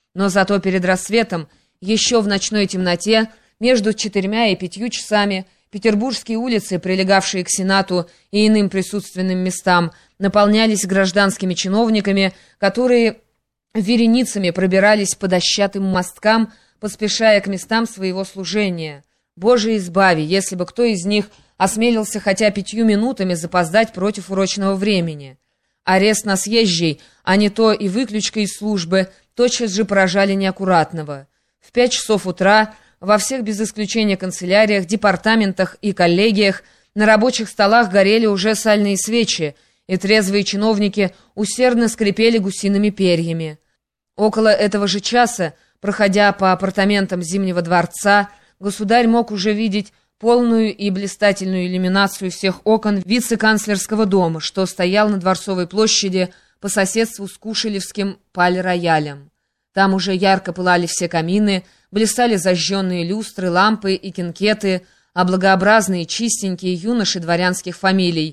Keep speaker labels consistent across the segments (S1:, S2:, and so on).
S1: Но зато перед рассветом, еще в ночной темноте, между 4 и 5 часами, петербургские улицы, прилегавшие к Сенату и иным присутственным местам, наполнялись гражданскими чиновниками, которые вереницами пробирались по дощатым мосткам, поспешая к местам своего служения. Боже избави, если бы кто из них осмелился хотя 5 минутами запоздать против урочного времени. Арест на съезжей, а не то и выключка из службы, тотчас же поражали неаккуратного. В 5 часов утра во всех без исключения канцеляриях, департаментах и коллегиях на рабочих столах горели уже сальные свечи, и трезвые чиновники усердно скрипели гусиными перьями. Около этого же часа, проходя по апартаментам Зимнего дворца, государь мог уже видеть полную и блистательную иллюминацию всех окон вице-канцлерского дома, что стоял на Дворцовой площади по соседству с Кушелевским пале-роялем. Там уже ярко пылали все камины, блистали зажженные люстры, лампы и кинкеты, а благообразные, чистенькие юноши дворянских фамилий.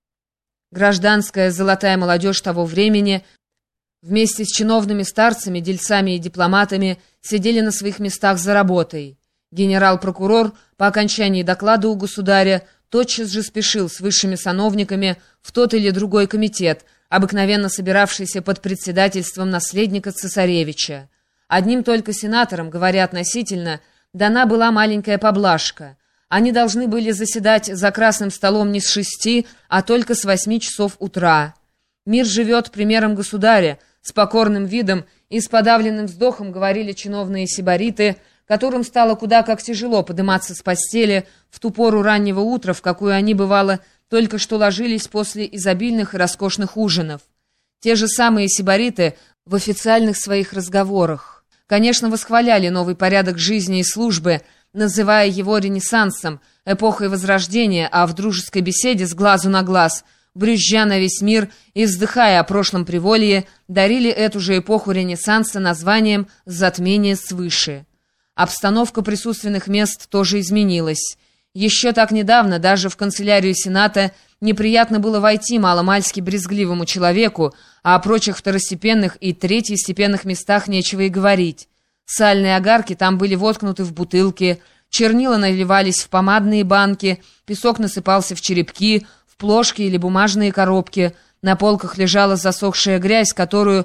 S1: Гражданская золотая молодежь того времени вместе с чиновными старцами, дельцами и дипломатами сидели на своих местах за работой. Генерал-прокурор по окончании доклада у государя тотчас же спешил с высшими сановниками в тот или другой комитет, обыкновенно собиравшийся под председательством наследника цесаревича. Одним только сенаторам, говоря относительно, дана была маленькая поблажка. Они должны были заседать за красным столом не с 6, а только с 8 часов утра. «Мир живет примером государя», с покорным видом и с подавленным вздохом говорили чиновные сибариты, которым стало куда как тяжело подниматься с постели в ту пору раннего утра, в какую они, бывало, только что ложились после изобильных и роскошных ужинов. Те же самые сибариты в официальных своих разговорах, конечно, восхваляли новый порядок жизни и службы, называя его ренессансом, эпохой Возрождения, а в дружеской беседе с глазу на глаз, брюзжа на весь мир и вздыхая о прошлом приволье, дарили эту же эпоху Ренессанса названием «Затмение свыше». Обстановка присутственных мест тоже изменилась. Еще так недавно даже в канцелярию Сената неприятно было войти маломальски брезгливому человеку, а о прочих второстепенных и третьестепенных местах нечего и говорить. Сальные огарки там были воткнуты в бутылки, чернила наливались в помадные банки, песок насыпался в черепки, в плошки или бумажные коробки, на полках лежала засохшая грязь, которую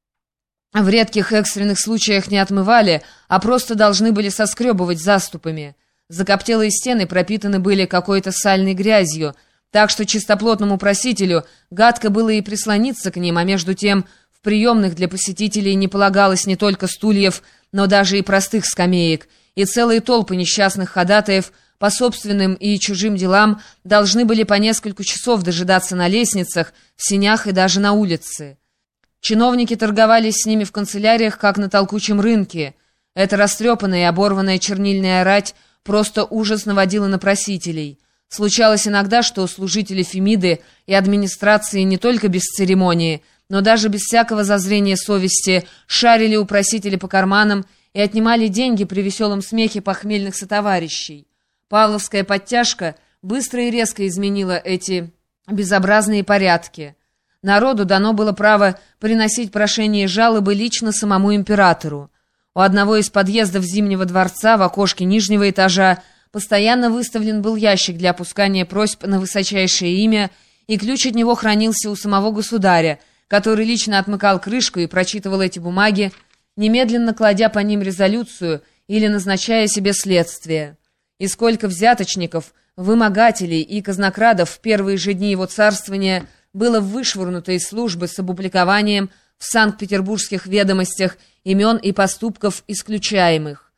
S1: в редких экстренных случаях не отмывали, а просто должны были соскребывать заступами. Закоптелые стены пропитаны были какой-то сальной грязью, так что чистоплотному просителю гадко было и прислониться к ним, а между тем в приемных для посетителей не полагалось не только стульев, но даже и простых скамеек, и целые толпы несчастных ходатаев по собственным и чужим делам должны были по несколько часов дожидаться на лестницах, в сенях и даже на улице. Чиновники торговались с ними в канцеляриях, как на толкучем рынке. Эта растрепанная и оборванная чернильная рать просто ужас наводила на просителей. Случалось иногда, что служители Фемиды и администрации не только без церемонии, но даже без всякого зазрения совести шарили у просителей по карманам и отнимали деньги при веселом смехе похмельных сотоварищей. Павловская подтяжка быстро и резко изменила эти безобразные порядки. Народу дано было право приносить прошения и жалобы лично самому императору. У одного из подъездов Зимнего дворца в окошке нижнего этажа постоянно выставлен был ящик для опускания просьб на высочайшее имя, и ключ от него хранился у самого государя, который лично отмыкал крышку и прочитывал эти бумаги, немедленно кладя по ним резолюцию или назначая себе следствие. И сколько взяточников, вымогателей и казнокрадов в первые же дни его царствования было вышвырнуто из службы с опубликованием в Санкт-Петербургских ведомостях имен и поступков исключаемых.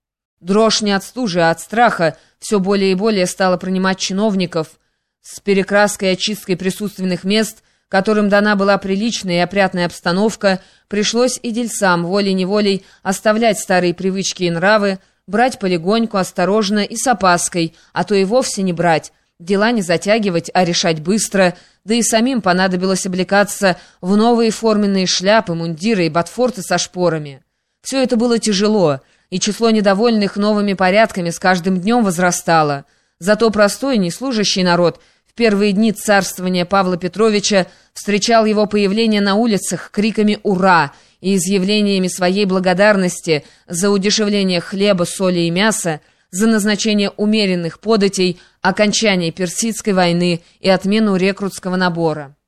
S1: Дрожь не от стужи, а от страха все более и более стала принимать чиновников. С перекраской и очисткой присутственных мест, которым дана была приличная и опрятная обстановка, пришлось и дельцам волей-неволей оставлять старые привычки и нравы, брать полегоньку, осторожно и с опаской, а то и вовсе не брать, дела не затягивать, а решать быстро, да и самим понадобилось облекаться в новые форменные шляпы, мундиры и ботфорты со шпорами. Все это было тяжело, и число недовольных новыми порядками с каждым днем возрастало. Зато простой, неслужащий народ в первые дни царствования Павла Петровича встречал его появление на улицах криками «Ура!» и изъявлениями своей благодарности за удешевление хлеба, соли и мяса, за назначение умеренных податей, окончание Персидской войны и отмену рекрутского набора.